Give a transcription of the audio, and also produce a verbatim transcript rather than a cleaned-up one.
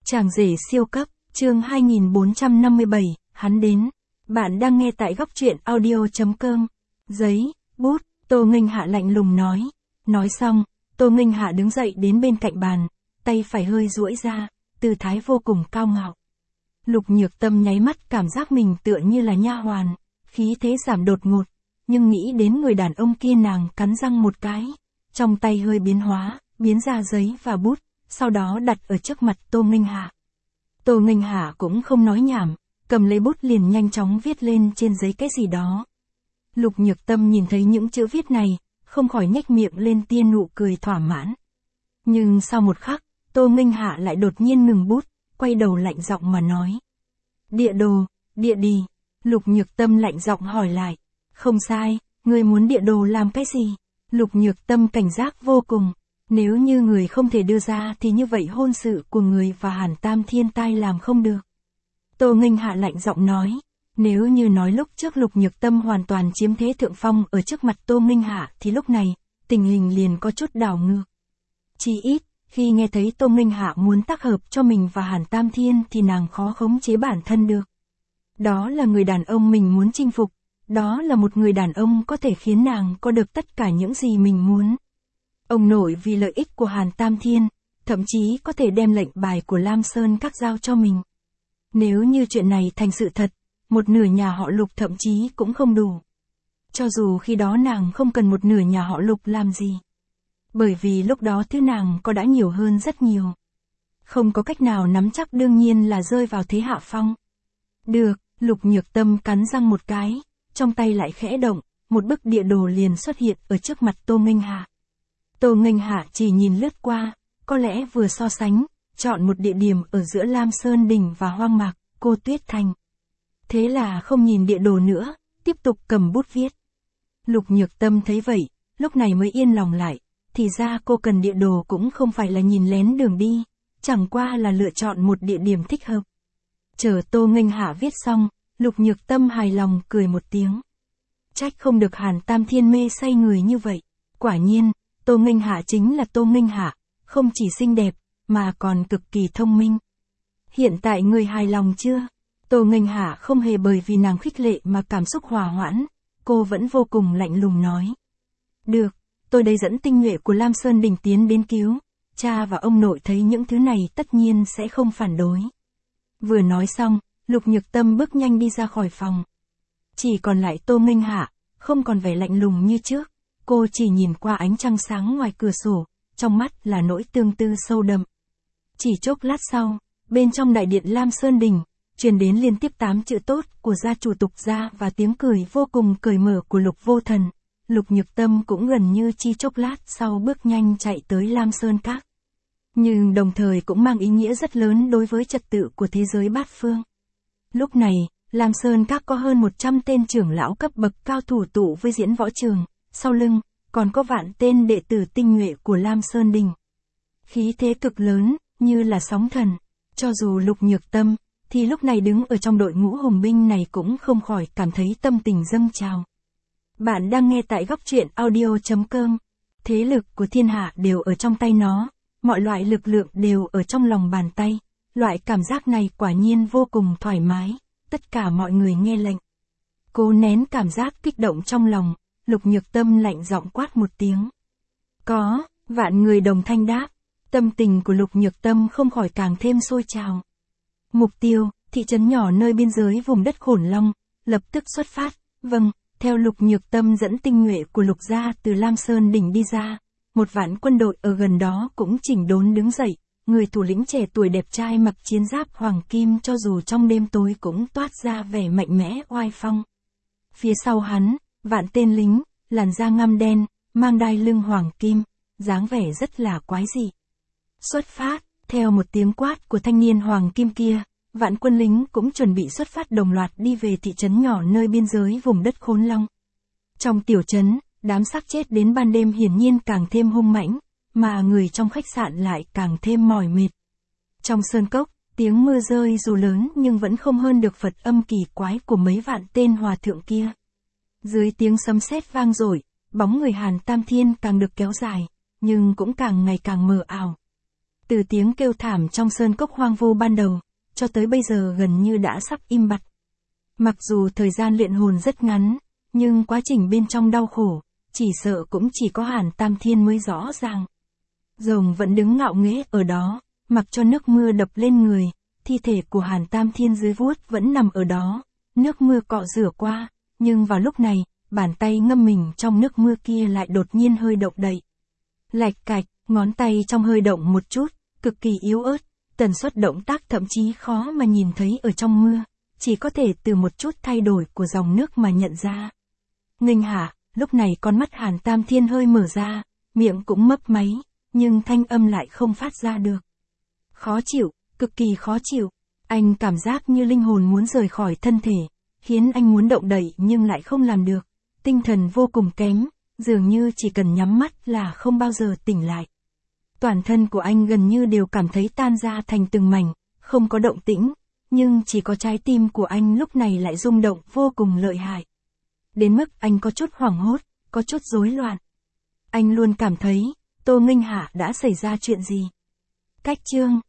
Chàng rể siêu cấp, chương hai nghìn bốn trăm năm mươi bảy, hắn đến. Bạn đang nghe tại góc truyện audio.com. Giấy, bút, Tô Nghênh Hạ lạnh lùng nói. Nói xong, Tô Nghênh Hạ đứng dậy đến bên cạnh bàn, tay phải hơi duỗi ra, tư thái vô cùng cao ngạo. Lục Nhược Tâm nháy mắt cảm giác mình tựa như là nha hoàn, khí thế giảm đột ngột, nhưng nghĩ đến người đàn ông kia nàng cắn răng một cái, trong tay hơi biến hóa, biến ra giấy và bút, sau đó đặt ở trước mặt Tô Nghênh Hạ. Tô Nghênh Hạ cũng không nói nhảm, cầm lấy bút liền nhanh chóng viết lên trên giấy cái gì đó. Lục Nhược Tâm nhìn thấy những chữ viết này, không khỏi nhếch miệng lên tia nụ cười thỏa mãn. Nhưng sau một khắc, Tô Nghênh Hạ lại đột nhiên ngừng bút, quay đầu lạnh giọng mà nói. Địa đồ, địa đi. Lục Nhược Tâm lạnh giọng hỏi lại. Không sai, ngươi muốn địa đồ làm cái gì? Lục Nhược Tâm cảnh giác vô cùng. Nếu như người không thể đưa ra thì như vậy hôn sự của người và Hàn Tam Thiên tai làm không được. Tô Nghênh Hạ lạnh giọng nói. Nếu như nói lúc trước Lục Nhược Tâm hoàn toàn chiếm thế thượng phong ở trước mặt Tô Nghênh Hạ thì lúc này, tình hình liền có chút đảo ngược. Chỉ ít, khi nghe thấy Tô Nghênh Hạ muốn tác hợp cho mình và Hàn Tam Thiên thì nàng khó khống chế bản thân được. Đó là người đàn ông mình muốn chinh phục, đó là một người đàn ông có thể khiến nàng có được tất cả những gì mình muốn. Ông nội vì lợi ích của Hàn Tam Thiên, thậm chí có thể đem lệnh bài của Lam Sơn Các giao cho mình. Nếu như chuyện này thành sự thật, một nửa nhà họ Lục thậm chí cũng không đủ. Cho dù khi đó nàng không cần một nửa nhà họ Lục làm gì. Bởi vì lúc đó thứ nàng có đã nhiều hơn rất nhiều. Không có cách nào nắm chắc đương nhiên là rơi vào thế hạ phong. Được, Lục Nhược Tâm cắn răng một cái, trong tay lại khẽ động, một bức địa đồ liền xuất hiện ở trước mặt Tô Nghênh Hạ. Tô Nghênh Hạ chỉ nhìn lướt qua, có lẽ vừa so sánh, chọn một địa điểm ở giữa Lam Sơn Đỉnh và hoang mạc, Cô Tuyết Thành. Thế là không nhìn địa đồ nữa, tiếp tục cầm bút viết. Lục Nhược Tâm thấy vậy, lúc này mới yên lòng lại, thì ra cô cần địa đồ cũng không phải là nhìn lén đường đi, chẳng qua là lựa chọn một địa điểm thích hợp. Chờ Tô Nghênh Hạ viết xong, Lục Nhược Tâm hài lòng cười một tiếng. Trách không được Hàn Tam Thiên mê say người như vậy. Quả nhiên, Tô Nghênh Hạ chính là Tô Nghênh Hạ, không chỉ xinh đẹp, mà còn cực kỳ thông minh. Hiện tại người hài lòng chưa? Tô Nghênh Hạ không hề bởi vì nàng khích lệ mà cảm xúc hòa hoãn, cô vẫn vô cùng lạnh lùng nói. Được, tôi đây dẫn tinh nhuệ của Lam Sơn Đình tiến đến cứu, cha và ông nội thấy những thứ này tất nhiên sẽ không phản đối. Vừa nói xong, Lục Nhược Tâm bước nhanh đi ra khỏi phòng. Chỉ còn lại Tô Nghênh Hạ, không còn vẻ lạnh lùng như trước, cô chỉ nhìn qua ánh trăng sáng ngoài cửa sổ, trong mắt là nỗi tương tư sâu đậm. Chỉ chốc lát sau, bên trong đại điện Lam Sơn Đình, truyền đến liên tiếp tám chữ tốt của gia chủ Tục gia và tiếng cười vô cùng cởi mở của Lục Vô Thần. Lục Nhược Tâm cũng gần như chi chốc lát sau bước nhanh chạy tới Lam Sơn Các. Nhưng đồng thời cũng mang ý nghĩa rất lớn đối với trật tự của thế giới bát phương. Lúc này, Lam Sơn Các có hơn một trăm tên trưởng lão cấp bậc cao thủ tụ với diễn võ trường, sau lưng, còn có vạn tên đệ tử tinh nhuệ của Lam Sơn Đình. Khí thế cực lớn, như là sóng thần. Cho dù Lục Nhược Tâm, thì lúc này đứng ở trong đội ngũ hùng binh này cũng không khỏi cảm thấy tâm tình dâng trào. Bạn đang nghe tại góc truyện audio.com. Thế lực của thiên hạ đều ở trong tay nó, mọi loại lực lượng đều ở trong lòng bàn tay. Loại cảm giác này quả nhiên vô cùng thoải mái, tất cả mọi người nghe lệnh. Cố nén cảm giác kích động trong lòng, Lục Nhược Tâm lạnh giọng quát một tiếng. Có, vạn người đồng thanh đáp, tâm tình của Lục Nhược Tâm không khỏi càng thêm sôi trào. Mục tiêu, thị trấn nhỏ nơi biên giới vùng đất Khổn Long, lập tức xuất phát, vâng, theo Lục Nhược Tâm dẫn tinh nhuệ của Lục gia từ Lam Sơn Đỉnh đi ra, một vạn quân đội ở gần đó cũng chỉnh đốn đứng dậy, người thủ lĩnh trẻ tuổi đẹp trai mặc chiến giáp hoàng kim cho dù trong đêm tối cũng toát ra vẻ mạnh mẽ oai phong. Phía sau hắn, vạn tên lính, làn da ngăm đen, mang đai lưng hoàng kim, dáng vẻ rất là quái dị. Xuất phát, theo một tiếng quát của thanh niên hoàng kim kia, vạn quân lính cũng chuẩn bị xuất phát đồng loạt đi về thị trấn nhỏ nơi biên giới vùng đất Khốn Long. Trong tiểu trấn, đám xác chết đến ban đêm hiển nhiên càng thêm hung mãnh, mà người trong khách sạn lại càng thêm mỏi mệt. Trong sơn cốc, tiếng mưa rơi dù lớn nhưng vẫn không hơn được Phật âm kỳ quái của mấy vạn tên hòa thượng kia. Dưới tiếng sấm sét vang dội, bóng người Hàn Tam Thiên càng được kéo dài, nhưng cũng càng ngày càng mờ ảo. Từ tiếng kêu thảm trong sơn cốc hoang vu ban đầu, cho tới bây giờ gần như đã sắp im bặt. Mặc dù thời gian luyện hồn rất ngắn, nhưng quá trình bên trong đau khổ, chỉ sợ cũng chỉ có Hàn Tam Thiên mới rõ ràng. Rồng vẫn đứng ngạo nghễ ở đó, mặc cho nước mưa đập lên người, thi thể của Hàn Tam Thiên dưới vuốt vẫn nằm ở đó, nước mưa cọ rửa qua, nhưng vào lúc này, bàn tay ngâm mình trong nước mưa kia lại đột nhiên hơi động đậy. Lạch cạch, ngón tay trong hơi động một chút, cực kỳ yếu ớt, tần suất động tác thậm chí khó mà nhìn thấy ở trong mưa, chỉ có thể từ một chút thay đổi của dòng nước mà nhận ra. Nghênh Hạ, lúc này con mắt Hàn Tam Thiên hơi mở ra, miệng cũng mấp máy, nhưng thanh âm lại không phát ra được. Khó chịu, cực kỳ khó chịu, anh cảm giác như linh hồn muốn rời khỏi thân thể, khiến anh muốn động đậy nhưng lại không làm được, tinh thần vô cùng kém, dường như chỉ cần nhắm mắt là không bao giờ tỉnh lại. Toàn thân của anh gần như đều cảm thấy tan ra thành từng mảnh, không có động tĩnh, nhưng chỉ có trái tim của anh lúc này lại rung động vô cùng lợi hại. Đến mức anh có chút hoảng hốt, có chút rối loạn. Anh luôn cảm thấy, Tô Nghênh Hạ đã xảy ra chuyện gì. Cách chương